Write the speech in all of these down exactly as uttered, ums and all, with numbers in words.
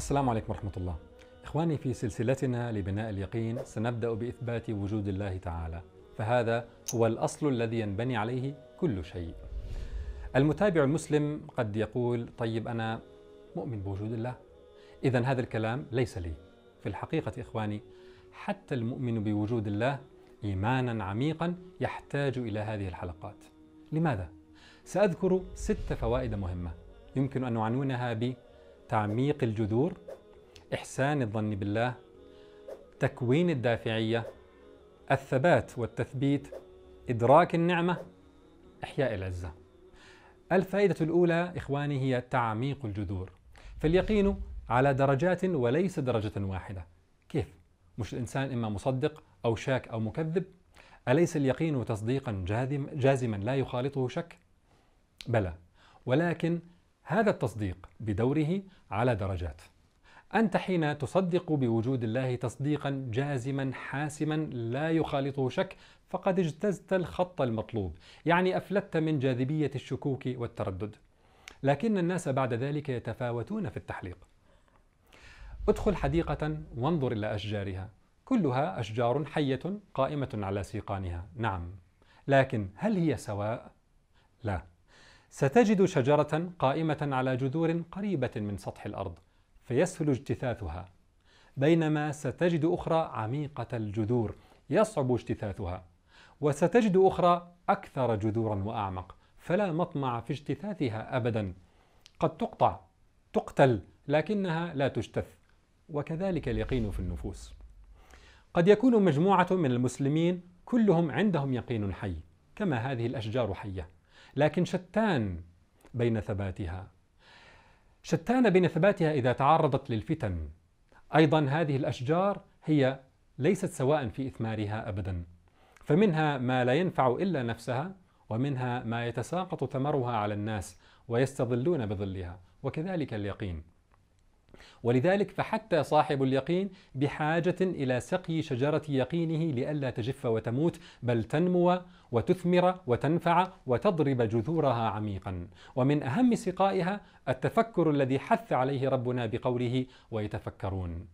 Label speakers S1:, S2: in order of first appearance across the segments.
S1: السلام عليكم ورحمة الله. إخواني، في سلسلتنا لبناء اليقين سنبدأ بإثبات وجود الله تعالى، فهذا هو الأصل الذي ينبني عليه كل شيء. المتابع المسلم قد يقول: طيب أنا مؤمن بوجود الله، إذن هذا الكلام ليس لي. في الحقيقة إخواني، حتى المؤمن بوجود الله إيمانا عميقا يحتاج إلى هذه الحلقات. لماذا؟ سأذكر ست فوائد مهمة يمكن أن نعنونها بتعميق الجذور، إحسان الظن بالله، تكوين الدافعية، الثبات والتثبيت، إدراك النعمة، إحياء العزة. الفائدة الأولى إخواني هي تعميق الجذور. فاليقين على درجات وليس درجة واحدة. كيف؟ مش الإنسان إما مصدق أو شاك أو مكذب؟ أليس اليقين تصديقا جازما لا يخالطه شك؟ بلى، ولكن هذا التصديق بدوره على درجات. أنت حين تصدق بوجود الله تصديقا جازما حاسما لا يخالطه شك فقد اجتزت الخط المطلوب، يعني أفلتت من جاذبية الشكوك والتردد. لكن الناس بعد ذلك يتفاوتون في التحليق. ادخل حديقة وانظر إلى أشجارها، كلها أشجار حية قائمة على سيقانها، نعم، لكن هل هي سواء؟ لا. ستجد شجرة قائمة على جذور قريبة من سطح الأرض فيسهل اجتثاثها، بينما ستجد أخرى عميقة الجذور يصعب اجتثاثها، وستجد أخرى أكثر جذورا وأعمق فلا مطمع في اجتثاثها أبدا. قد تقطع تقتل لكنها لا تجتث. وكذلك اليقين في النفوس. قد يكون مجموعة من المسلمين كلهم عندهم يقين حي كما هذه الأشجار حية، لكن شتان بين ثباتها شتان بين ثباتها إذا تعرضت للفتن. أيضا هذه الأشجار هي ليست سواء في إثمارها أبدا، فمنها ما لا ينفع إلا نفسها، ومنها ما يتساقط ثمرها على الناس ويستظلون بظلها، وكذلك اليقين. ولذلك فحتى صاحب اليقين بحاجة إلى سقي شجرة يقينه لئلا تجف وتموت، بل تنمو وتثمر وتنفع وتضرب جذورها عميقا. ومن أهم سقائها التفكر الذي حث عليه ربنا بقوله: ويتفكرون.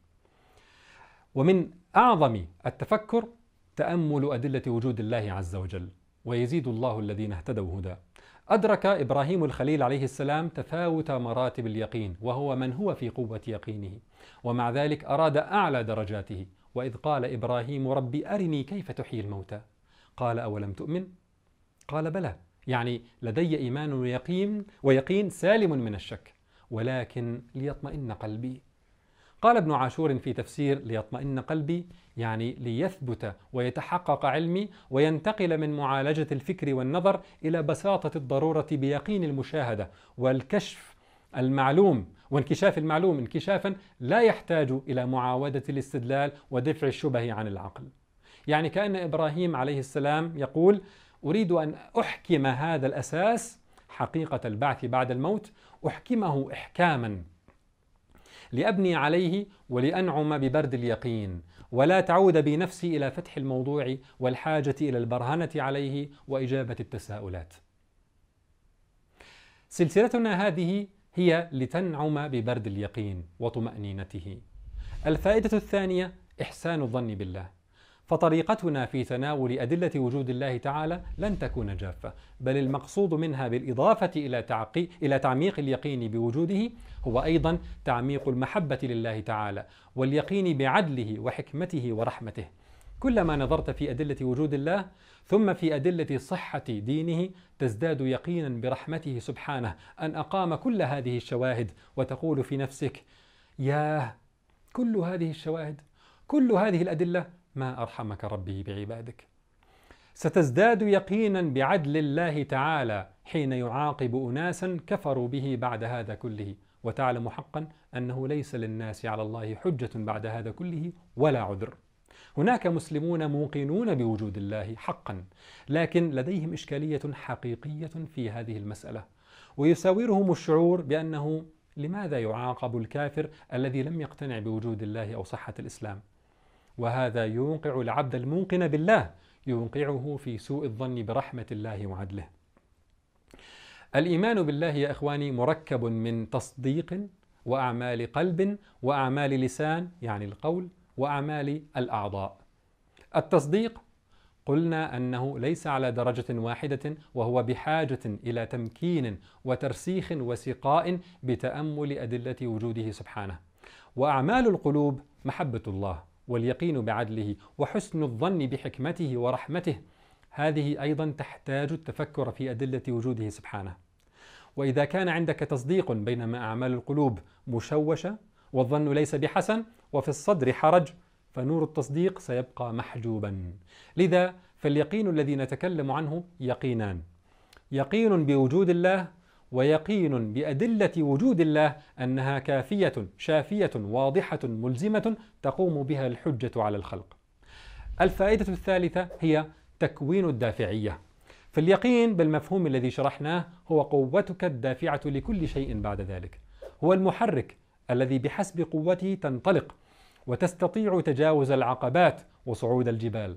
S1: ومن أعظم التفكر تأمل أدلة وجود الله عز وجل، ويزيد الله الذين اهتدوا هدى. أدرك إبراهيم الخليل عليه السلام تفاوت مراتب اليقين، وهو من هو في قوة يقينه، ومع ذلك أراد أعلى درجاته. وإذ قال إبراهيم: ربي أرني كيف تحيي الموتى، قال: أولم تؤمن؟ قال: بلى، يعني لدي إيمان ويقين ويقين سالم من الشك، ولكن ليطمئن قلبي. قال ابن عاشور في تفسير ليطمئن قلبي، يعني ليثبت ويتحقق علمي وينتقل من معالجة الفكر والنظر إلى بساطة الضرورة بيقين المشاهدة والكشف المعلوم وانكشاف المعلوم انكشافا لا يحتاج إلى معاودة الاستدلال ودفع الشبه عن العقل. يعني كأن إبراهيم عليه السلام يقول: أريد أن أحكم هذا الأساس، حقيقة البعث بعد الموت، أحكمه إحكاما لأبني عليه ولأنعم ببرد اليقين، ولا تعود بنفسي إلى فتح الموضوع والحاجة إلى البرهنة عليه وإجابة التساؤلات. سلسلتنا هذه هي لتنعم ببرد اليقين وطمأنينته. الفائدة الثانية إحسان الظن بالله. فطريقتنا في تناول أدلة وجود الله تعالى لن تكون جافة، بل المقصود منها بالإضافة إلى تعقي... إلى تعميق اليقين بوجوده هو أيضا تعميق المحبة لله تعالى واليقين بعدله وحكمته ورحمته. كلما نظرت في أدلة وجود الله ثم في أدلة صحة دينه تزداد يقينا برحمته سبحانه أن أقام كل هذه الشواهد، وتقول في نفسك: ياه، كل هذه الشواهد، كل هذه الأدلة، ما أرحمك ربي بعبادك. ستزداد يقينا بعدل الله تعالى حين يعاقب أناسا كفروا به بعد هذا كله، وتعلم حقا أنه ليس للناس على الله حجة بعد هذا كله ولا عذر. هناك مسلمون موقنون بوجود الله حقا، لكن لديهم إشكالية حقيقية في هذه المسألة، ويساورهم الشعور بأنه لماذا يعاقب الكافر الذي لم يقتنع بوجود الله أو صحة الإسلام؟ وهذا يوقع العبد الموقن بالله، يوقعه في سوء الظن برحمة الله وعدله. الإيمان بالله يا إخواني مركب من تصديق وأعمال قلب وأعمال لسان يعني القول وأعمال الأعضاء. التصديق قلنا أنه ليس على درجة واحدة، وهو بحاجة إلى تمكين وترسيخ وسقاء بتأمل أدلة وجوده سبحانه. وأعمال القلوب محبة الله واليقين بعدله وحسن الظن بحكمته ورحمته، هذه أيضا تحتاج التفكر في أدلة وجوده سبحانه. وإذا كان عندك تصديق بينما أعمال القلوب مشوشة والظن ليس بحسن وفي الصدر حرج، فنور التصديق سيبقى محجوبا. لذا فاليقين الذي نتكلم عنه يقينان: يقين بوجود الله، ويقين بأدلة وجود الله أنها كافية شافية واضحة ملزمة تقوم بها الحجة على الخلق. الفائدة الثالثة هي تكوين الدافعية. فاليقين بالمفهوم الذي شرحناه هو قوتك الدافعة لكل شيء بعد ذلك، هو المحرك الذي بحسب قوته تنطلق وتستطيع تجاوز العقبات وصعود الجبال.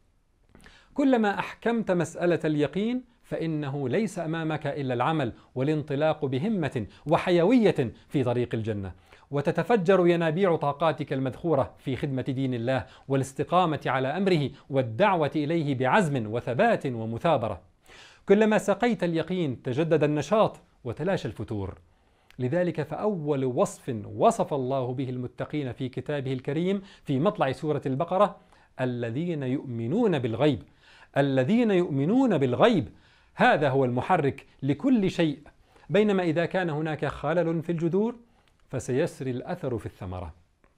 S1: كلما أحكمت مسألة اليقين فإنه ليس أمامك إلا العمل والانطلاق بهمة وحيوية في طريق الجنة، وتتفجر ينابيع طاقاتك المذخورة في خدمة دين الله والاستقامة على أمره والدعوة إليه بعزم وثبات ومثابرة. كلما سقيت اليقين تجدد النشاط وتلاشى الفتور. لذلك فأول وصف وصف الله به المتقين في كتابه الكريم في مطلع سورة البقرة: الذين يؤمنون بالغيب. الذين يؤمنون بالغيب، هذا هو المحرك لكل شيء، بينما إذا كان هناك خلل في الجذور فسيسري الأثر في الثمرة.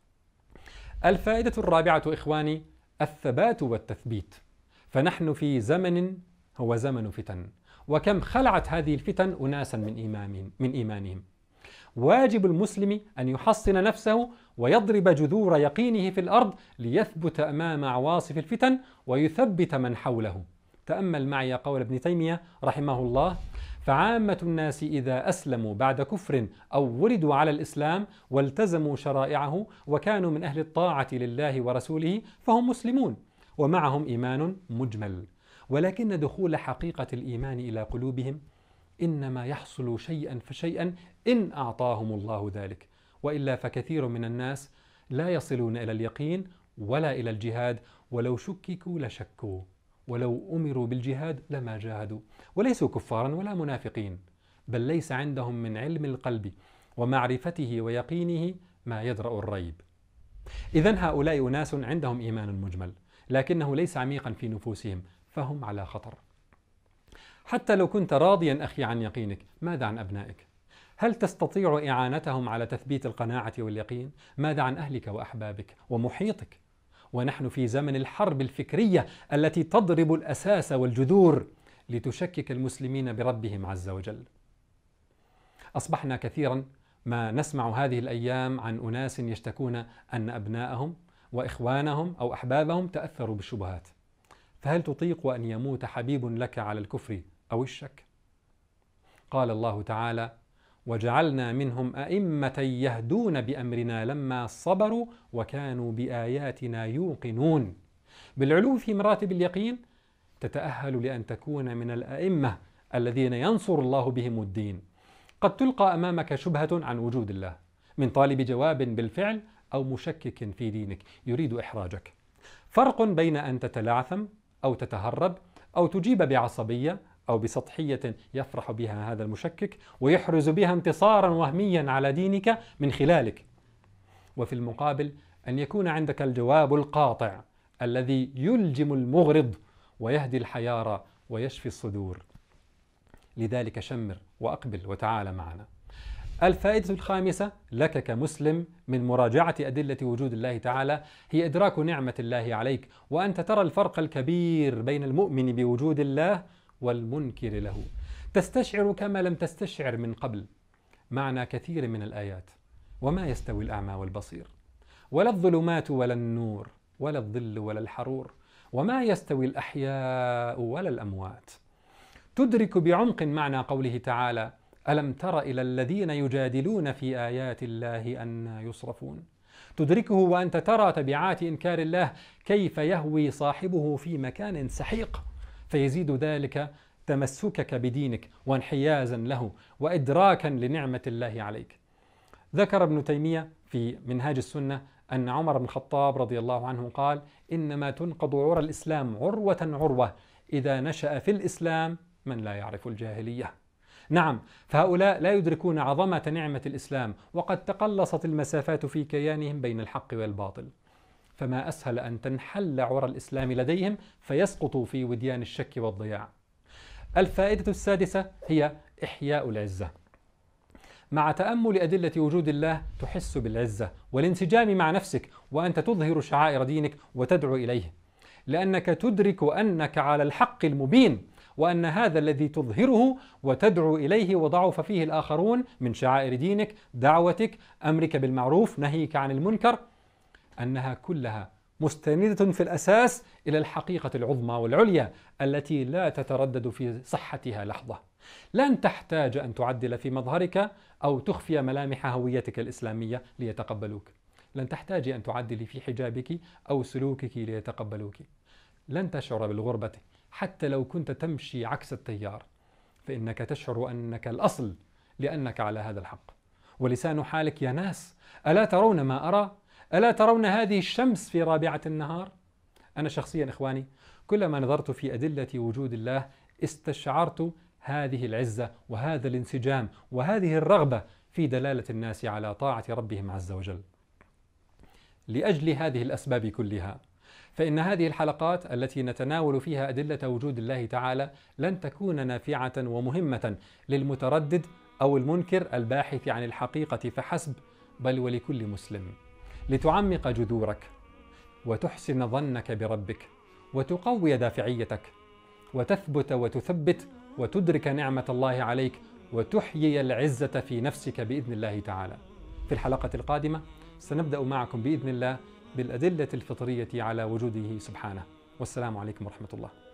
S1: الفائدة الرابعة إخواني الثبات والتثبيت. فنحن في زمن هو زمن فتن، وكم خلعت هذه الفتن أناسا من إيمانهم, من إيمانهم. واجب المسلم أن يحصن نفسه ويضرب جذور يقينه في الأرض ليثبت أمام عواصف الفتن ويثبت من حوله. تأمل معي قول ابن تيمية رحمه الله: فعامة الناس إذا أسلموا بعد كفر أو ولدوا على الإسلام والتزموا شرائعه وكانوا من أهل الطاعة لله ورسوله فهم مسلمون ومعهم إيمان مجمل، ولكن دخول حقيقة الإيمان إلى قلوبهم إنما يحصل شيئا فشيئا إن أعطاهم الله ذلك، وإلا فكثير من الناس لا يصلون إلى اليقين ولا إلى الجهاد، ولو شككوا لشكوا، ولو أمروا بالجهاد لما جاهدوا، وليسوا كفارا ولا منافقين، بل ليس عندهم من علم القلب ومعرفته ويقينه ما يدرأ الريب. إذن هؤلاء أناس عندهم إيمان مجمل لكنه ليس عميقا في نفوسهم، فهم على خطر. حتى لو كنت راضيا أخي عن يقينك، ماذا عن أبنائك؟ هل تستطيع إعانتهم على تثبيت القناعة واليقين؟ ماذا عن أهلك وأحبابك ومحيطك؟ ونحن في زمن الحرب الفكرية التي تضرب الأساس والجذور لتشكك المسلمين بربهم عز وجل. أصبحنا كثيرا ما نسمع هذه الأيام عن أناس يشتكون أن أبناءهم وإخوانهم أو أحبابهم تأثروا بالشبهات. فهل تطيق أن يموت حبيب لك على الكفر أو الشك؟ قال الله تعالى: وجعلنا منهم أئمة يهدون بأمرنا لما صبروا وكانوا بآياتنا يوقنون. بالعلو في مراتب اليقين تتأهل لأن تكون من الأئمة الذين ينصر الله بهم الدين. قد تلقى أمامك شبهة عن وجود الله من طالب جواب بالفعل أو مشكك في دينك يريد إحراجك. فرق بين أن تتلعثم أو تتهرب أو تجيب بعصبية أو بسطحية يفرح بها هذا المشكك ويحرز بها انتصارا وهميا على دينك من خلالك، وفي المقابل أن يكون عندك الجواب القاطع الذي يلجم المغرض ويهدي الحيارى ويشفي الصدور. لذلك شمر وأقبل وتعال معنا. الفائدة الخامسة لك كمسلم من مراجعة أدلة وجود الله تعالى هي إدراك نعمة الله عليك، وأنت ترى الفرق الكبير بين المؤمن بوجود الله والمنكر له. تستشعر كما لم تستشعر من قبل معنى كثير من الآيات: وما يستوي الأعمى والبصير، ولا الظلمات ولا النور، ولا الظل ولا الحرور، وما يستوي الأحياء ولا الأموات. تدرك بعمق معنى قوله تعالى: ألم تر إلى الذين يجادلون في آيات الله أنى يصرفون. تدركه وأنت ترى تبعات إنكار الله، كيف يهوي صاحبه في مكان سحيق، فيزيد ذلك تمسكك بدينك وانحيازا له وإدراكا لنعمة الله عليك. ذكر ابن تيمية في منهاج السنة أن عمر بن الخطاب رضي الله عنه قال: إنما تنقض عرى الإسلام عروة عروة إذا نشأ في الإسلام من لا يعرف الجاهلية. نعم، فهؤلاء لا يدركون عظمة نعمة الإسلام، وقد تقلصت المسافات في كيانهم بين الحق والباطل، فما أسهل أن تنحل عرى الإسلام لديهم فيسقطوا في وديان الشك والضياع. الفائدة السادسة هي إحياء العزة. مع تأمل أدلة وجود الله تحس بالعزة والانسجام مع نفسك، وأنت تظهر شعائر دينك وتدعو إليه، لأنك تدرك أنك على الحق المبين، وأن هذا الذي تظهره وتدعو إليه وضعف فيه الآخرون من شعائر دينك، دعوتك، أمرك بالمعروف، نهيك عن المنكر، أنها كلها مستندة في الأساس إلى الحقيقة العظمى والعليا التي لا تتردد في صحتها لحظة. لن تحتاج أن تعدل في مظهرك أو تخفي ملامح هويتك الإسلامية ليتقبلوك. لن تحتاج أن تعدلي في حجابك أو سلوكك ليتقبلوك. لن تشعر بالغربة حتى لو كنت تمشي عكس التيار، فإنك تشعر أنك الأصل لأنك على هذا الحق. ولسان حالك: يا ناس، ألا ترون ما أرى؟ ألا ترون هذه الشمس في رابعة النهار؟ أنا شخصيا إخواني كلما نظرت في أدلة وجود الله استشعرت هذه العزة وهذا الانسجام وهذه الرغبة في دلالة الناس على طاعة ربهم عز وجل. لأجل هذه الأسباب كلها فإن هذه الحلقات التي نتناول فيها أدلة وجود الله تعالى لن تكون نافعة ومهمة للمتردد أو المنكر الباحث عن الحقيقة فحسب، بل ولكل مسلم، لتعمق جذورك وتحسن ظنك بربك وتقوي دافعيتك وتثبت وتثبت وتدرك نعمة الله عليك وتحيي العزة في نفسك بإذن الله تعالى. في الحلقة القادمة سنبدأ معكم بإذن الله بالأدلة الفطرية على وجوده سبحانه. والسلام عليكم ورحمة الله.